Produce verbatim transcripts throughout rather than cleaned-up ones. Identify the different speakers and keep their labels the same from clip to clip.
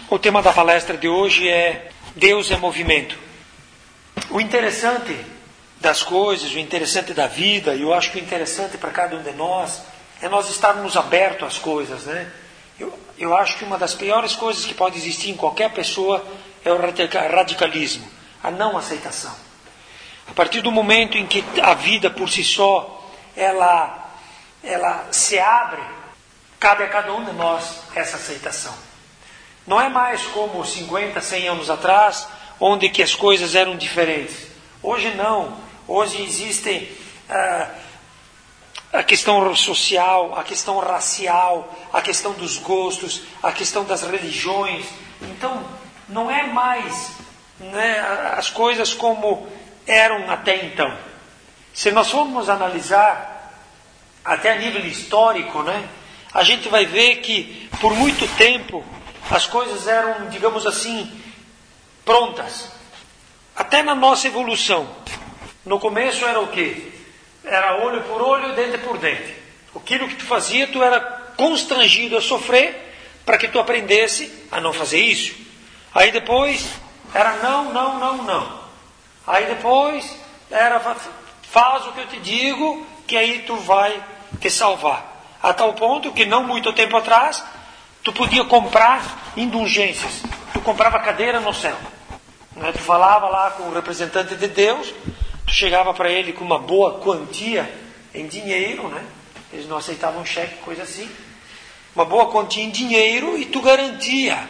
Speaker 1: O tema da palestra de hoje é Deus é movimento. O interessante das coisas, o interessante da vida, e eu acho que o interessante para cada um de nós, é nós estarmos abertos às coisas, né? Eu, eu acho que uma das piores coisas que pode existir em qualquer pessoa é o radicalismo, a não aceitação. A partir do momento em que a vida por si só, ela, ela se abre, cabe a cada um de nós essa aceitação. Não é mais como cinquenta, cem anos atrás, onde que as coisas eram diferentes. Hoje não. Hoje existe ah, a questão social, a questão racial, a questão dos gostos, a questão das religiões. Então, não é mais, né, as coisas como eram até então. Se nós formos analisar, até a nível histórico, né, a gente vai ver que, por muito tempo, as coisas eram, digamos assim, prontas. Até na nossa evolução. No começo era o quê? Era olho por olho, dente por dente. Aquilo que tu fazia, tu era constrangido a sofrer para que tu aprendesse a não fazer isso. Aí depois era não, não, não, não. Aí depois era faz o que eu te digo, que aí tu vai te salvar. A tal ponto que não muito tempo atrás, tu podia comprar indulgências. Tu comprava cadeira no céu. Né? Tu falava lá com o representante de Deus, tu chegava para ele com uma boa quantia em dinheiro, né? Eles não aceitavam cheque, coisa assim. Uma boa quantia em dinheiro e tu garantia.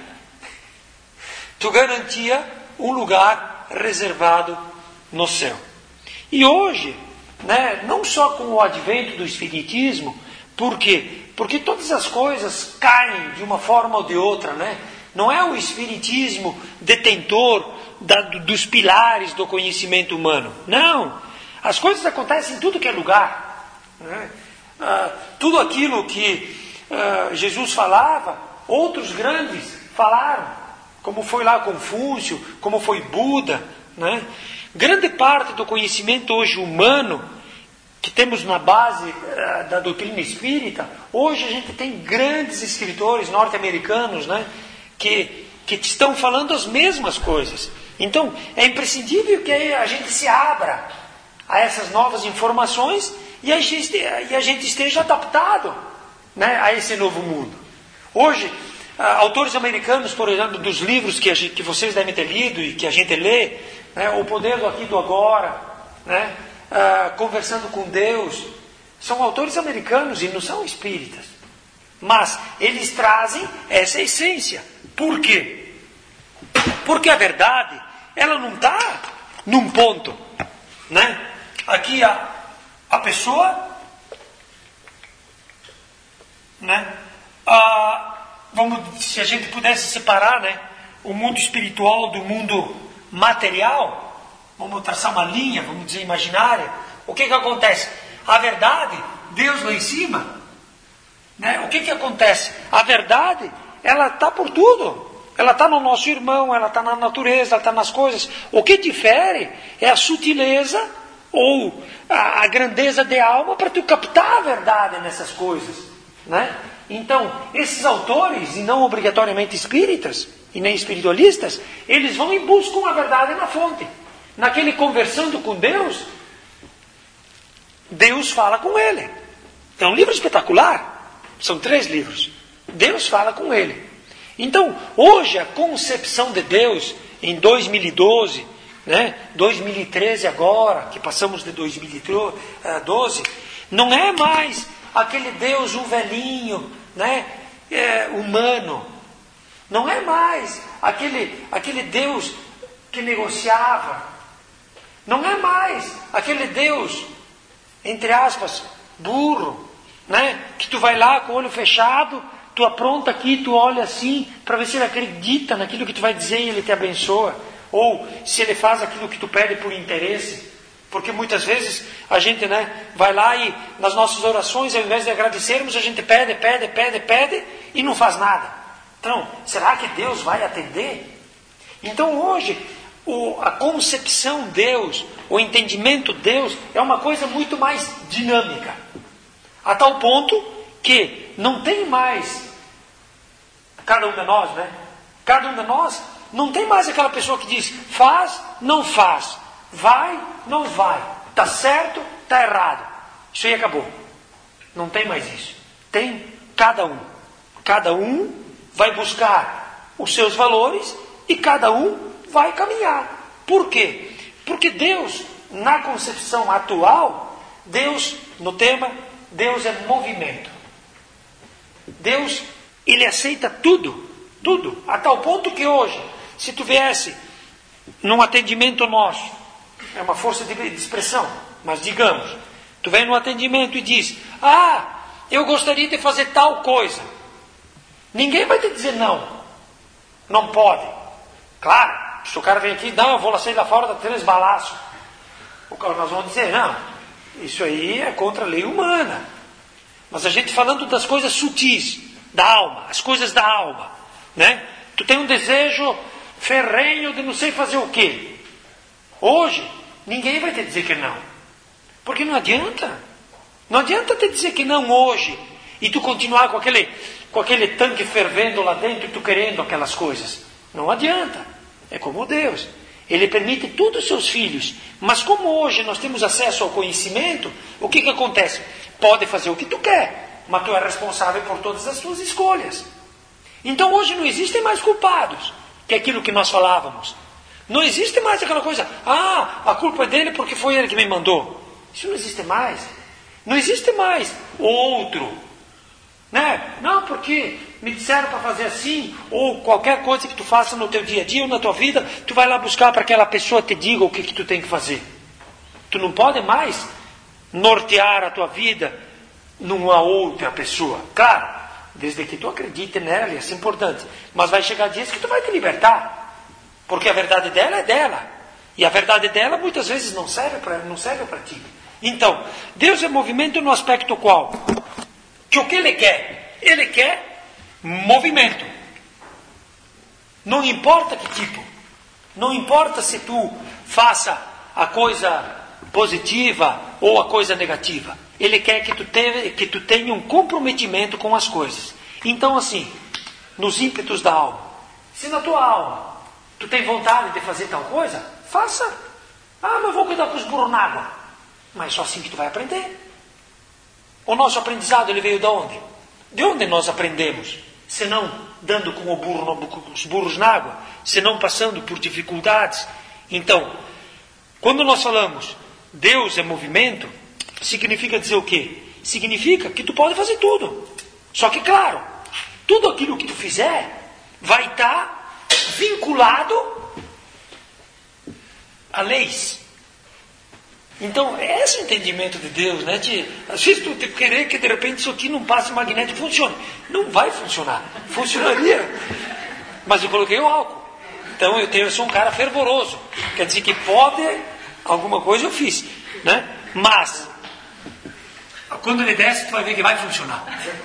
Speaker 1: Tu garantia um lugar reservado no céu. E hoje, né, não só com o advento do espiritismo, por quê? Porque todas as coisas caem de uma forma ou de outra, né? Não é o espiritismo detentor da, dos pilares do conhecimento humano. Não. As coisas acontecem em tudo que é lugar. Né? Ah, tudo aquilo que ah, Jesus falava, outros grandes falaram. Como foi lá Confúcio, como foi Buda. Né? Grande parte do conhecimento hoje humano, que temos na base uh, da doutrina espírita, hoje a gente tem grandes escritores norte-americanos, né, que, que estão falando as mesmas coisas. Então, é imprescindível que a gente se abra a essas novas informações e a gente, e a gente esteja adaptado, né, a esse novo mundo. Hoje, uh, autores americanos, por exemplo, dos livros que, a gente, que vocês devem ter lido e que a gente lê, né, O Poder do Aqui e do Agora, né, Uh, conversando com Deus, são autores americanos e não são espíritas, mas eles trazem essa essência. Por quê? Porque a verdade, ela não está num ponto, né? Aqui a, a pessoa, né? Uh, vamos, se a gente pudesse separar, né, o mundo espiritual do mundo material, vamos traçar uma linha, vamos dizer, imaginária. O que que acontece? A verdade, Deus lá em cima, né? O que que acontece? A verdade, ela está por tudo. Ela está no nosso irmão, ela está na natureza, ela está nas coisas. O que difere é a sutileza ou a, a grandeza de alma para tu captar a verdade nessas coisas, né? Então, esses autores, e não obrigatoriamente espíritas, e nem espiritualistas, eles vão e buscam a verdade na fonte. Naquele conversando com Deus, Deus fala com ele. É um livro espetacular. São três livros. Deus fala com ele. Então, hoje a concepção de Deus, em dois mil e doze, né, dois mil e treze agora, que passamos de dois mil e doze, não é mais aquele Deus, um velhinho, né, é, humano. Não é mais aquele, aquele Deus que negociava. Não é mais aquele Deus, entre aspas, burro, né? Que tu vai lá com o olho fechado, tu apronta aqui, tu olha assim, para ver se ele acredita naquilo que tu vai dizer e ele te abençoa. Ou se ele faz aquilo que tu pede por interesse. Porque muitas vezes a gente, né, vai lá e nas nossas orações, ao invés de agradecermos, a gente pede, pede, pede, pede e não faz nada. Então, será que Deus vai atender? Então hoje, o, a concepção de Deus, o entendimento de Deus é uma coisa muito mais dinâmica. A tal ponto que não tem mais, cada um de nós, né? Cada um de nós não tem mais aquela pessoa que diz, faz, não faz, vai, não vai, está certo, está errado. Isso aí acabou. Não tem mais isso. Tem cada um. Cada um vai buscar os seus valores e cada um vai caminhar. Por quê? Porque Deus, na concepção atual, Deus, no tema, Deus é movimento. Deus, Ele aceita tudo, tudo, a tal ponto que hoje, se tu viesse num atendimento nosso, é uma força de expressão, mas digamos, tu vem num atendimento e diz, ah, eu gostaria de fazer tal coisa. Ninguém vai te dizer não, não pode. Claro, se o cara vem aqui, não, eu vou lá sair lá fora, dar três balaços. O cara, nós vamos dizer, não, isso aí é contra a lei humana. Mas a gente falando das coisas sutis, da alma, as coisas da alma, né? Tu tem um desejo ferrenho de não sei fazer o quê. Hoje, ninguém vai te dizer que não. Porque não adianta. Não adianta te dizer que não hoje e tu continuar com aquele, com aquele tanque fervendo lá dentro e tu querendo aquelas coisas. Não adianta. É como Deus. Ele permite tudo aos seus filhos. Mas como hoje nós temos acesso ao conhecimento, o que que acontece? Pode fazer o que tu quer, mas tu é responsável por todas as tuas escolhas. Então hoje não existem mais culpados, que é aquilo que nós falávamos. Não existe mais aquela coisa, ah, a culpa é dele porque foi ele que me mandou. Isso não existe mais. Não existe mais outro. Né? Não, porque me disseram para fazer assim, ou qualquer coisa que tu faça no teu dia a dia ou na tua vida, tu vai lá buscar para que aquela pessoa te diga o que, que tu tem que fazer. Tu não pode mais nortear a tua vida numa outra pessoa. Claro, desde que tu acredite nela, isso é importante. Mas vai chegar dias que tu vai te libertar. Porque a verdade dela é dela. E a verdade dela muitas vezes não serve para não serve para ti. Então, Deus é movimento no aspecto qual? Que o que Ele quer? Ele quer movimento. Não importa que tipo. Não importa se tu faça a coisa positiva ou a coisa negativa. Ele quer que tu, tenha, que tu tenha um comprometimento com as coisas. Então assim, nos ímpetos da alma. Se na tua alma tu tem vontade de fazer tal coisa, faça. Ah, mas vou cuidar com os burros na água. Mas só assim que tu vai aprender. O nosso aprendizado, ele veio de onde? De onde nós aprendemos? Se não dando com, o burro, com os burros na água, se não passando por dificuldades. Então, quando nós falamos Deus é movimento, significa dizer o quê? Significa que tu pode fazer tudo. Só que, claro, tudo aquilo que tu fizer vai estar vinculado a leis. Então, esse é o entendimento de Deus, né? De, às vezes tu te querer que de repente isso aqui num passe magnético funcione. Não vai funcionar. Funcionaria. Mas eu coloquei o álcool. Então eu, tenho, eu sou um cara fervoroso. Quer dizer que pode, alguma coisa eu fiz. Né? Mas, quando ele desce, tu vai ver que vai funcionar.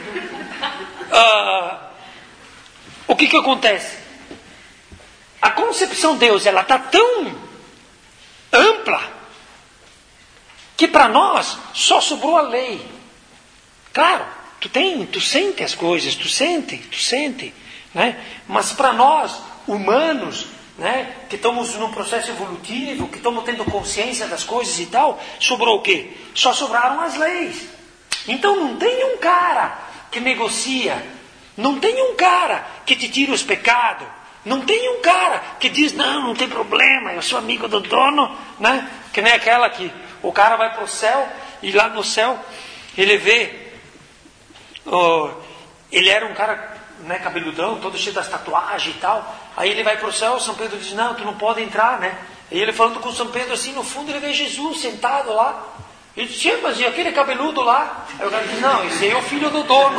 Speaker 1: Ah, o que que acontece? A concepção de Deus, ela está tão ampla que para nós só sobrou a lei. Claro, tu tem, tu sente as coisas, tu sente, tu sente, né? Mas para nós, humanos, né, que estamos num processo evolutivo, que estamos tendo consciência das coisas e tal, sobrou o quê? Só sobraram as leis. Então não tem um cara que negocia, não tem um cara que te tira os pecados, não tem um cara que diz, não, não tem problema, eu sou amigo do dono, né? Que nem aquela que o cara vai para o céu e lá no céu ele vê, oh, ele era um cara, né, cabeludão, todo cheio das tatuagens e tal. Aí ele vai para o céu, São Pedro diz, não, tu não pode entrar, né? E ele falando com São Pedro assim, no fundo ele vê Jesus sentado lá. Ele diz, mas e aquele cabeludo lá? Aí o cara diz, não, esse aí é o filho do dono.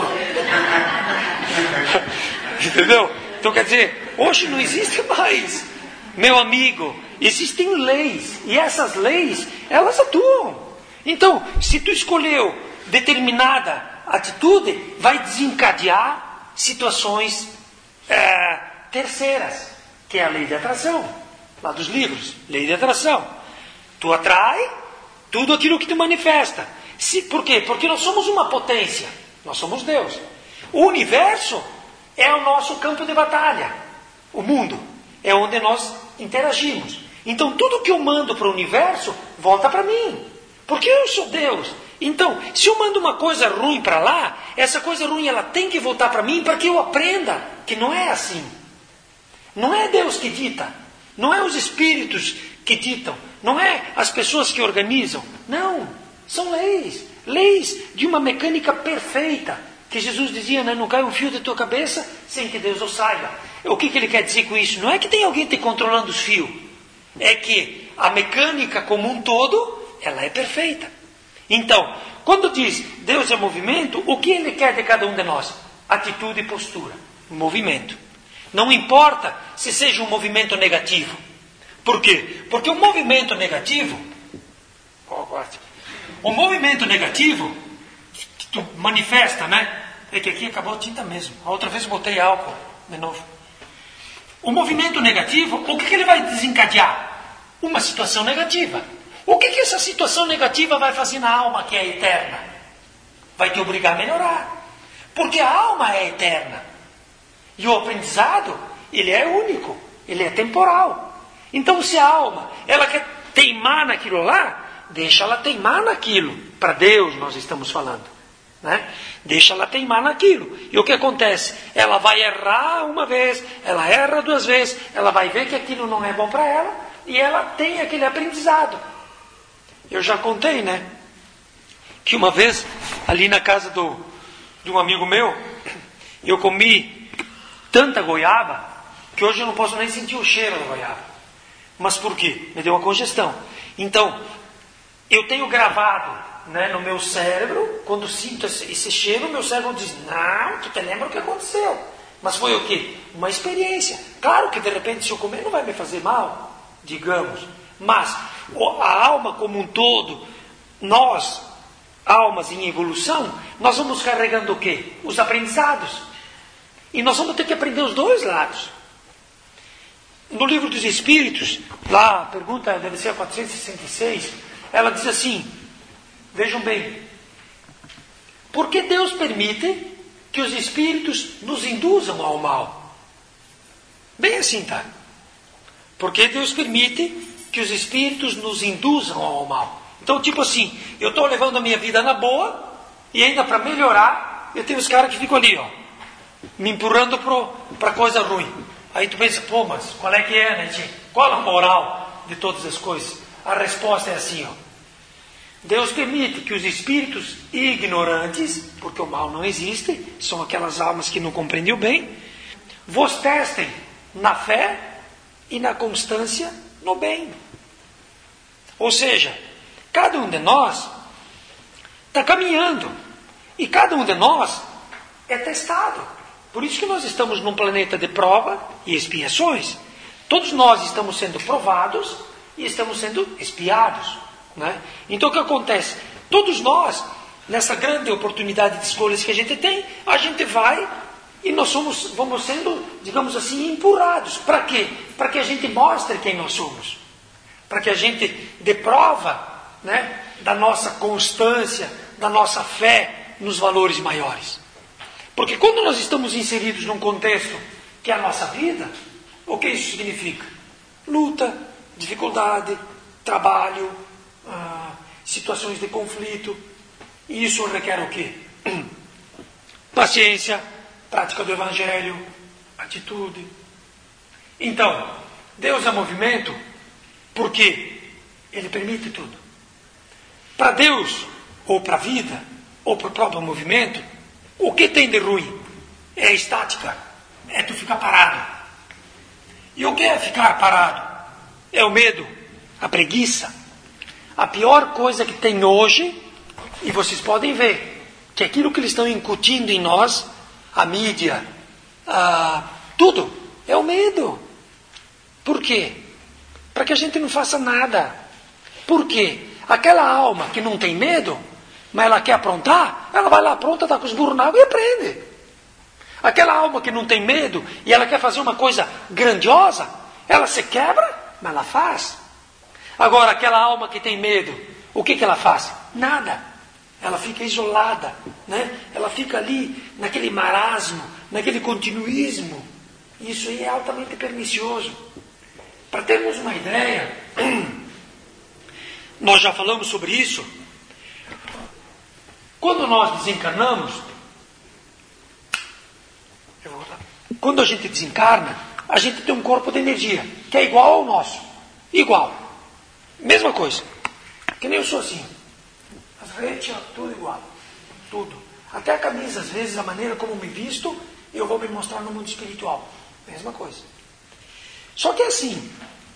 Speaker 1: Entendeu? Então quer dizer, hoje não existe mais, meu amigo, existem leis, e essas leis, elas atuam. Então, se tu escolheu determinada atitude, vai desencadear situações é, terceiras, que é a lei de atração, lá dos livros, lei de atração. Tu atrai tudo aquilo que tu manifesta. Se, por quê? Porque nós somos uma potência, nós somos Deus. O universo é o nosso campo de batalha. O mundo é onde nós interagimos. Então tudo que eu mando para o universo volta para mim. Porque eu sou Deus. Então, se eu mando uma coisa ruim para lá, essa coisa ruim ela tem que voltar para mim para que eu aprenda que não é assim. Não é Deus que dita. Não é os espíritos que ditam. Não é as pessoas que organizam. Não. São leis. Leis de uma mecânica perfeita. Que Jesus dizia, né? Não cai um fio da tua cabeça sem que Deus o saiba. O que, que ele quer dizer com isso? Não é que tem alguém te controlando os fios. É que a mecânica como um todo, ela é perfeita. Então, quando diz Deus é movimento, o que ele quer de cada um de nós? Atitude e postura. Movimento. Não importa se seja um movimento negativo. Por quê? Porque o movimento negativo, o movimento negativo, que tu manifesta, né? É que aqui acabou a tinta mesmo. A outra vez eu botei álcool de novo. O movimento negativo, o que, que ele vai desencadear? Uma situação negativa. O que, que essa situação negativa vai fazer na alma que é eterna? Vai te obrigar a melhorar. Porque a alma é eterna. E o aprendizado, ele é único. Ele é temporal. Então se a alma, ela quer teimar naquilo lá, deixa ela teimar naquilo. Para Deus nós estamos falando. Né? Deixa ela teimar naquilo. E o que acontece? Ela vai errar uma vez, ela erra duas vezes, ela vai ver que aquilo não é bom para ela, e ela tem aquele aprendizado. Eu já contei, né? Que uma vez, ali na casa do, de um amigo meu, eu comi tanta goiaba, que hoje eu não posso nem sentir o cheiro da goiaba. Mas por quê? Me deu uma congestão. Então, eu tenho gravado, né, no meu cérebro, quando sinto esse, esse cheiro, meu cérebro diz, não, tu te lembra o que aconteceu. Mas foi o quê? Uma experiência. Claro que de repente se eu comer não vai me fazer mal, digamos. Mas a alma como um todo, nós, almas em evolução, nós vamos carregando o quê? Os aprendizados. E nós vamos ter que aprender os dois lados. No livro dos Espíritos, lá, a pergunta deve ser a quatrocentos e sessenta e seis, ela diz assim, vejam bem, por que Deus permite que os espíritos nos induzam ao mal? Bem assim, tá? Por que Deus permite que os espíritos nos induzam ao mal? Então, tipo assim, eu estou levando a minha vida na boa, e ainda para melhorar, eu tenho os caras que ficam ali, ó, me empurrando para coisa ruim. Aí tu pensa, pô, mas qual é que é, né, tia? Qual a moral de todas as coisas? A resposta é assim, ó. Deus permite que os espíritos ignorantes, porque o mal não existe, são aquelas almas que não compreendem o bem, vos testem na fé e na constância no bem. Ou seja, cada um de nós está caminhando e cada um de nós é testado. Por isso que nós estamos num planeta de prova e expiações. Todos nós estamos sendo provados e estamos sendo espiados. Né? Então o que acontece? Todos nós, nessa grande oportunidade de escolhas que a gente tem, a gente vai e nós somos, vamos sendo, digamos assim, empurrados. Para quê? Para que a gente mostre quem nós somos. Para que a gente dê prova, né, da nossa constância, da nossa fé nos valores maiores. Porque quando nós estamos inseridos num contexto que é a nossa vida, o que isso significa? Luta, dificuldade, trabalho, ah, situações de conflito. E isso requer o quê? Paciência, prática do Evangelho, atitude. Então, Deus é movimento porque Ele permite tudo. Para Deus, ou para a vida, ou para o próprio movimento, o que tem de ruim? É a estática, é tu ficar parado. E o que é ficar parado? É o medo, a preguiça. A pior coisa que tem hoje, e vocês podem ver, que aquilo que eles estão incutindo em nós, a mídia, a, tudo, é o medo. Por quê? Para que a gente não faça nada. Por quê? Aquela alma que não tem medo, mas ela quer aprontar, ela vai lá pronta, dá com os burros na água e aprende. Aquela alma que não tem medo e ela quer fazer uma coisa grandiosa, ela se quebra, mas ela faz. Agora, aquela alma que tem medo, o que, que ela faz? Nada. Ela fica isolada, né? Ela fica ali naquele marasmo, naquele continuismo. Isso aí é altamente pernicioso. Para termos uma ideia, nós já falamos sobre isso. Quando nós desencarnamos, eu vou voltar. Quando a gente desencarna, a gente tem um corpo de energia, que é igual ao nosso. Igual. Mesma coisa. Que nem eu sou assim. As redes, tudo igual. Tudo. Até a camisa, às vezes, a maneira como me visto, eu vou me mostrar no mundo espiritual. Mesma coisa. Só que é assim.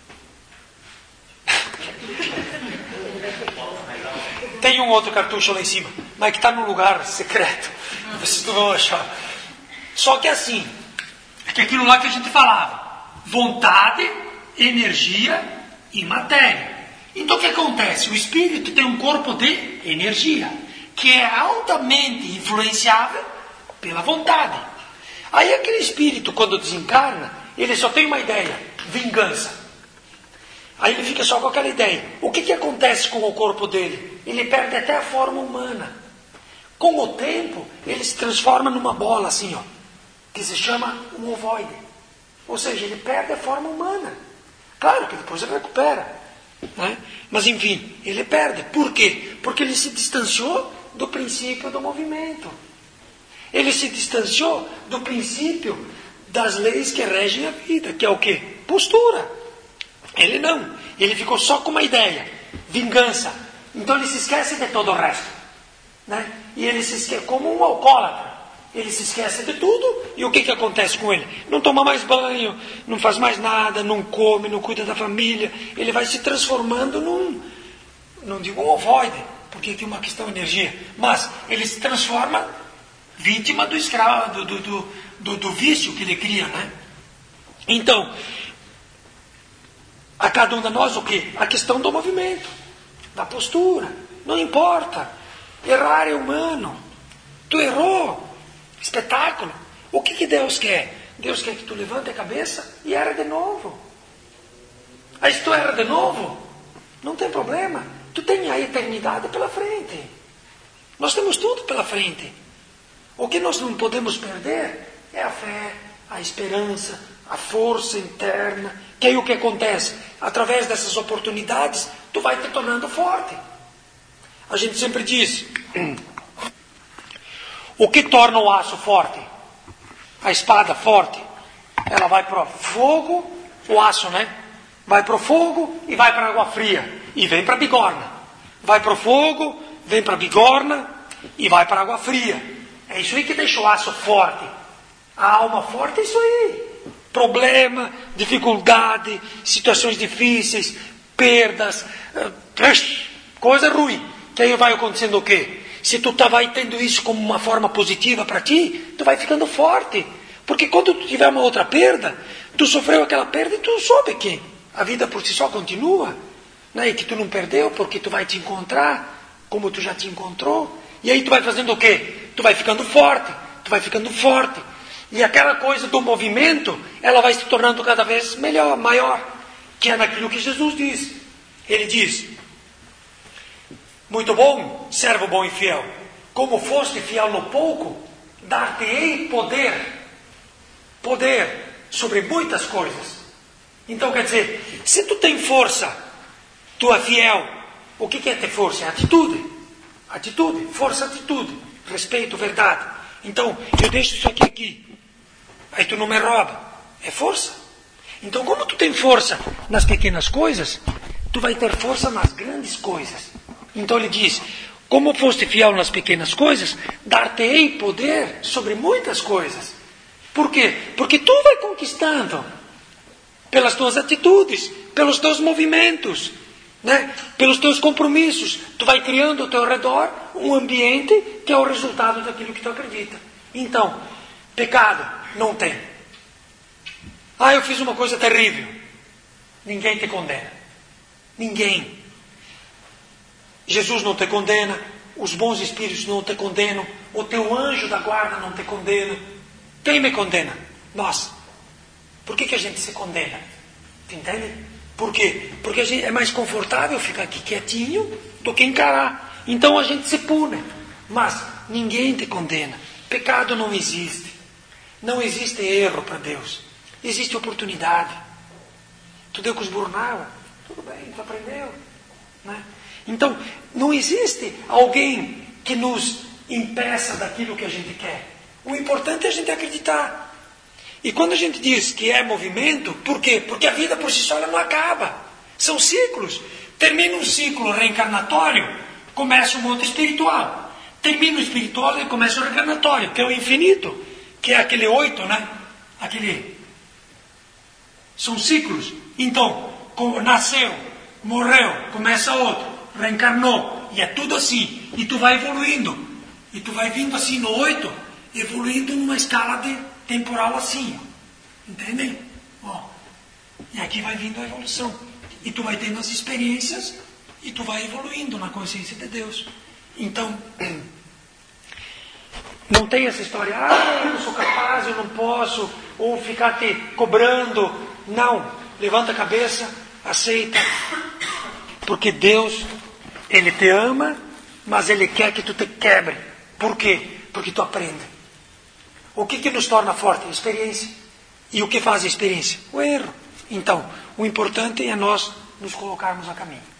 Speaker 1: Tem um outro cartucho lá em cima, mas que está num lugar secreto. Vocês não vão achar. Só que é assim. É que aquilo lá que a gente falava. Vontade, energia e matéria. Então o que acontece? O espírito tem um corpo de energia, que é altamente influenciável pela vontade. Aí aquele espírito, quando desencarna, ele só tem uma ideia: vingança. Aí ele fica só com aquela ideia. O que, que acontece com o corpo dele? Ele perde até a forma humana. Com o tempo, ele se transforma numa bola assim, ó, que se chama um ovoide. Ou seja, ele perde a forma humana. Claro que depois ele recupera, né? Mas enfim, ele perde. Por quê? Porque ele se distanciou do princípio do movimento. Ele se distanciou do princípio das leis que regem a vida, que é o quê? Postura. Ele não. Ele ficou só com uma ideia: vingança. Então ele se esquece de todo o resto, né? E ele se esquece, como um alcoólatra. Ele se esquece de tudo. E o que, que acontece com ele? Não toma mais banho, não faz mais nada, não come, não cuida da família. Ele vai se transformando num, não digo um ovoide, porque aqui é uma questão de energia, mas ele se transforma vítima do escravo, do, do, do, do vício que ele cria, né? Então, a cada um de nós o quê? A questão do movimento, da postura. Não importa. Errar é humano. Tu errou. Espetáculo. O que, que Deus quer? Deus quer que tu levante a cabeça e erra de novo. Aí se tu erra de novo, não tem problema. Tu tem a eternidade pela frente. Nós temos tudo pela frente. O que nós não podemos perder é a fé, a esperança, a força interna. Que aí o que acontece? Através dessas oportunidades, tu vai te tornando forte. A gente sempre diz: o que torna o aço forte? A espada forte. Ela vai para o fogo, o aço, né? Vai para o fogo e vai para a água fria. E vem para a bigorna. Vai para o fogo, vem para a bigorna e vai para a água fria. É isso aí que deixa o aço forte. A alma forte é isso aí. Problema, dificuldade, situações difíceis, perdas, coisa ruim. Que aí vai acontecendo o quê? Se tu tá, vai tendo isso como uma forma positiva para ti, tu vai ficando forte. Porque quando tu tiver uma outra perda, tu sofreu aquela perda e tu soube que a vida por si só continua, né? E que tu não perdeu porque tu vai te encontrar como tu já te encontrou. E aí tu vai fazendo o quê? Tu vai ficando forte, tu vai ficando forte. E aquela coisa do movimento, ela vai se tornando cada vez melhor, maior. Que é naquilo que Jesus diz. Ele diz: muito bom, servo bom e fiel. Como foste fiel no pouco, dar-te-ei poder. Poder sobre muitas coisas. Então quer dizer, se tu tem força, tu é fiel. O que é ter força? É atitude. Atitude, força, atitude. Respeito, verdade. Então, eu deixo isso aqui aqui. Aí tu não me rouba. É força. Então, como tu tem força nas pequenas coisas, tu vai ter força nas grandes coisas. Então ele diz: como foste fiel nas pequenas coisas, dar-te-ei poder sobre muitas coisas. Por quê? Porque tu vai conquistando pelas tuas atitudes, pelos teus movimentos, né? Pelos teus compromissos. Tu vai criando ao teu redor um ambiente que é o resultado daquilo que tu acredita. Então, pecado não tem. Ah, eu fiz uma coisa terrível. Ninguém te condena. Ninguém. Jesus não te condena, os bons espíritos não te condenam, o teu anjo da guarda não te condena. Quem me condena? Nós. Por que, que a gente se condena? Entende? Por quê? Porque a gente, é mais confortável ficar aqui quietinho do que encarar. Então a gente se pune. Mas ninguém te condena. Pecado não existe. Não existe erro para Deus. Existe oportunidade. Tu deu com os burros na água? Tudo bem, tu aprendeu. Né? Então, não existe alguém que nos impeça daquilo que a gente quer. O importante é a gente acreditar. E quando a gente diz que é movimento, por quê? Porque a vida por si só ela não acaba. São ciclos. Termina um ciclo reencarnatório, começa um mundo espiritual. Termina o espiritual e começa o reencarnatório, que é o infinito, que é aquele oito, né? Aquele... São ciclos. Então, nasceu, morreu, começa outro, reencarnou, e é tudo assim. E tu vai evoluindo. E tu vai vindo assim no oito, evoluindo numa escala de temporal assim. Entendem? Ó. E aqui vai vindo a evolução. E tu vai tendo as experiências e tu vai evoluindo na consciência de Deus. Então, não tem essa história, ah, eu não sou capaz, eu não posso, ou ficar te cobrando. Não. Levanta a cabeça, aceita. Porque Deus, Ele te ama, mas Ele quer que tu te quebre. Por quê? Porque tu aprende. O que que nos torna forte? A experiência. E o que faz a experiência? O erro. Então, o importante é nós nos colocarmos a caminho.